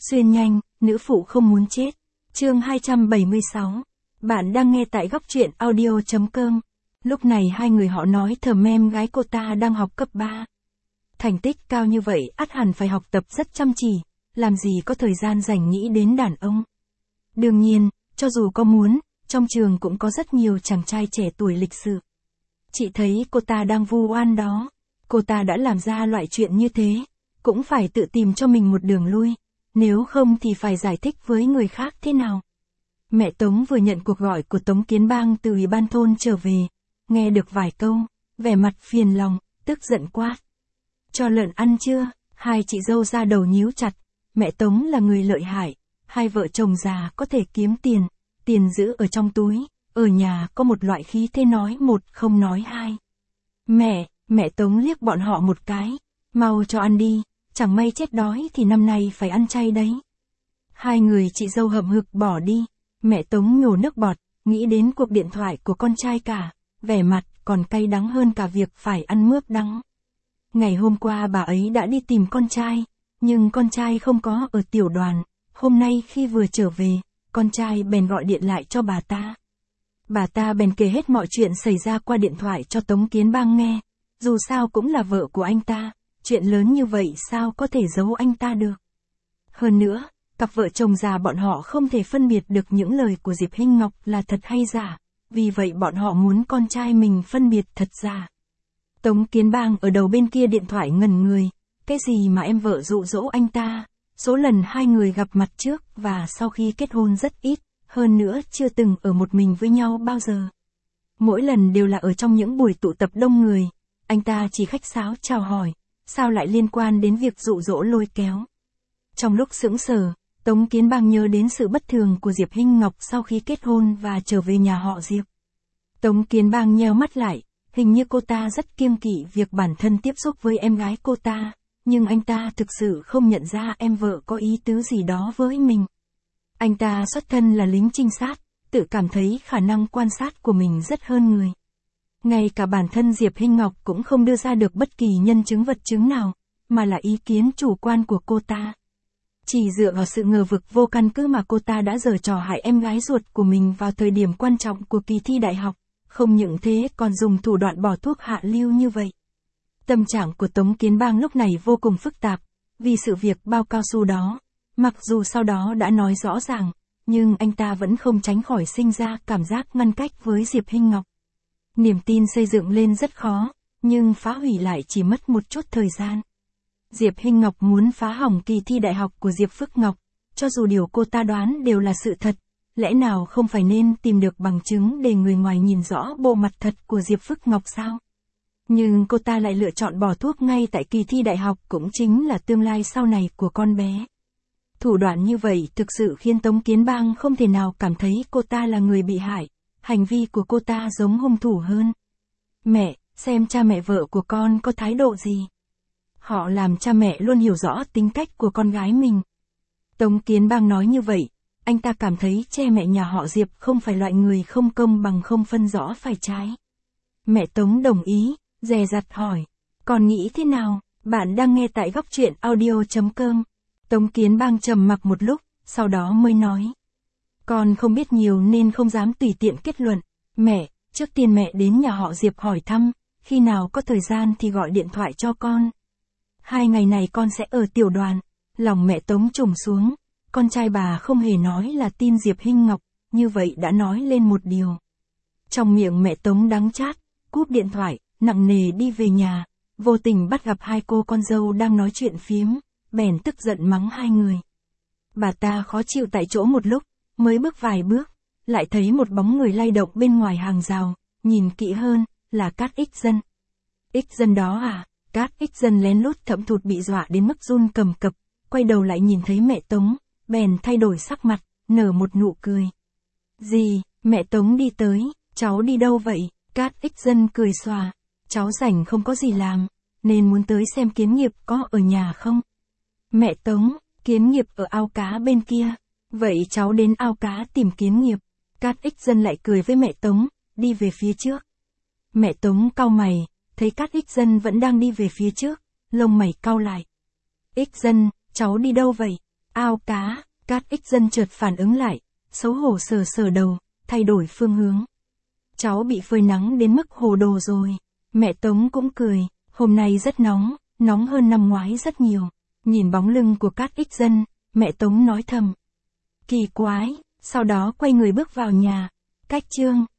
Xuyên nhanh, nữ phụ không muốn chết. Chương 276. Bạn đang nghe tại góc truyện audio.com. Lúc này hai người họ nói thầm em gái cô ta đang học cấp 3. Thành tích cao như vậy ắt hẳn phải học tập rất chăm chỉ, làm gì có thời gian rảnh nghĩ đến đàn ông. Đương nhiên, cho dù có muốn, trong trường cũng có rất nhiều chàng trai trẻ tuổi lịch sự. Chị thấy cô ta đang vu oan đó. Cô ta đã làm ra loại chuyện như thế, cũng phải tự tìm cho mình một đường lui, nếu không thì phải giải thích với người khác thế nào. Mẹ Tống vừa nhận cuộc gọi của Tống Kiến Bang từ ủy ban thôn trở về, nghe được vài câu, vẻ mặt phiền lòng, tức giận quát. Cho lợn ăn chưa? Hai chị dâu ra đầu nhíu chặt, mẹ Tống là người lợi hại, hai vợ chồng già có thể kiếm tiền, tiền giữ ở trong túi, ở nhà có một loại khí thế nói một không nói hai. Mẹ Tống liếc bọn họ một cái, mau cho ăn đi, chẳng may chết đói thì năm nay phải ăn chay đấy. Hai người chị dâu hậm hực bỏ đi, mẹ Tống nhổ nước bọt, nghĩ đến cuộc điện thoại của con trai cả, vẻ mặt còn cay đắng hơn cả việc phải ăn mướp đắng. Ngày hôm qua bà ấy đã đi tìm con trai, nhưng con trai không có ở tiểu đoàn, hôm nay khi vừa trở về, con trai bèn gọi điện lại cho bà ta. Bà ta bèn kể hết mọi chuyện xảy ra qua điện thoại cho Tống Kiến Bang nghe, dù sao cũng là vợ của anh ta, chuyện lớn như vậy sao có thể giấu anh ta được. Hơn nữa, cặp vợ chồng già bọn họ không thể phân biệt được những lời của Diệp Hinh Ngọc là thật hay giả, vì vậy bọn họ muốn con trai mình phân biệt thật giả. Tống Kiến Bang ở đầu bên kia điện thoại ngẩn người, cái gì mà em vợ dụ dỗ anh ta, số lần hai người gặp mặt trước và sau khi kết hôn rất ít, hơn nữa chưa từng ở một mình với nhau bao giờ. Mỗi lần đều là ở trong những buổi tụ tập đông người, anh ta chỉ khách sáo chào hỏi, sao lại liên quan đến việc dụ dỗ lôi kéo. Trong lúc sững sờ, Tống Kiến Bang nhớ đến sự bất thường của Diệp Hinh Ngọc sau khi kết hôn và trở về nhà họ Diệp. Tống Kiến Bang nheo mắt lại, hình như cô ta rất kiêng kỵ việc bản thân tiếp xúc với em gái cô ta, nhưng anh ta thực sự không nhận ra em vợ có ý tứ gì đó với mình. Anh ta xuất thân là lính trinh sát, tự cảm thấy khả năng quan sát của mình rất hơn người. Ngay cả bản thân Diệp Hinh Ngọc cũng không đưa ra được bất kỳ nhân chứng vật chứng nào, mà là ý kiến chủ quan của cô ta. Chỉ dựa vào sự ngờ vực vô căn cứ mà cô ta đã giở trò hại em gái ruột của mình vào thời điểm quan trọng của kỳ thi đại học, không những thế còn dùng thủ đoạn bỏ thuốc hạ lưu như vậy. Tâm trạng của Tống Kiến Bang lúc này vô cùng phức tạp, vì sự việc bao cao su đó, mặc dù sau đó đã nói rõ ràng, nhưng anh ta vẫn không tránh khỏi sinh ra cảm giác ngăn cách với Diệp Hinh Ngọc. Niềm tin xây dựng lên rất khó, nhưng phá hủy lại chỉ mất một chút thời gian. Diệp Hinh Ngọc muốn phá hỏng kỳ thi đại học của Diệp Phước Ngọc, cho dù điều cô ta đoán đều là sự thật, lẽ nào không phải nên tìm được bằng chứng để người ngoài nhìn rõ bộ mặt thật của Diệp Phước Ngọc sao? Nhưng cô ta lại lựa chọn bỏ thuốc ngay tại kỳ thi đại học cũng chính là tương lai sau này của con bé. Thủ đoạn như vậy thực sự khiến Tống Kiến Bang không thể nào cảm thấy cô ta là người bị hại, hành vi của cô ta giống hung thủ hơn. Mẹ, xem cha mẹ vợ của con có thái độ gì. Họ làm cha mẹ luôn hiểu rõ tính cách của con gái mình. Tống Kiến Bang nói như vậy, anh ta cảm thấy cha mẹ nhà họ Diệp không phải loại người không công bằng không phân rõ phải trái. Mẹ Tống đồng ý, dè dặt hỏi, con nghĩ thế nào? Bạn đang nghe tại góc truyện audio.com. Tống Kiến Bang trầm mặc một lúc, sau đó mới nói. Con không biết nhiều nên không dám tùy tiện kết luận. Mẹ, trước tiên mẹ đến nhà họ Diệp hỏi thăm, khi nào có thời gian thì gọi điện thoại cho con. 2 ngày này con sẽ ở tiểu đoàn. Lòng mẹ Tống trùng xuống, con trai bà không hề nói là tin Diệp Hinh Ngọc, như vậy đã nói lên một điều. Trong miệng mẹ Tống đắng chát, cúp điện thoại, nặng nề đi về nhà, vô tình bắt gặp hai cô con dâu đang nói chuyện phiếm, bèn tức giận mắng hai người. Bà ta khó chịu tại chỗ một lúc, mới bước vài bước, lại thấy một bóng người lay động bên ngoài hàng rào, nhìn kỹ hơn, là Cát Ích Dân. Ích Dân đó à? Cát Ích Dân lén lút thậm thụt bị dọa đến mức run cầm cập, quay đầu lại nhìn thấy mẹ Tống, bèn thay đổi sắc mặt, nở một nụ cười. Gì, mẹ Tống đi tới, cháu đi đâu vậy? Cát Ích Dân cười xòa, cháu rảnh không có gì làm, nên muốn tới xem Kiến Nghiệp có ở nhà không? Mẹ Tống, Kiến Nghiệp ở ao cá bên kia, vậy cháu đến ao cá tìm Kiến Nghiệp. Cát Ích Dân lại cười với mẹ Tống, đi về phía trước. Mẹ Tống cau mày, thấy Cát Ích Dân vẫn đang đi về phía trước, lông mày cau lại. Ích Dân, cháu đi đâu vậy? Ao cá, Cát Ích Dân chợt phản ứng lại, xấu hổ sờ sờ đầu, thay đổi phương hướng. Cháu bị phơi nắng đến mức hồ đồ rồi. Mẹ Tống cũng cười, hôm nay rất nóng, nóng hơn năm ngoái rất nhiều. Nhìn bóng lưng của Cát Ích Dân, mẹ Tống nói thầm. Kỳ quái, sau đó quay người bước vào nhà. Cách chương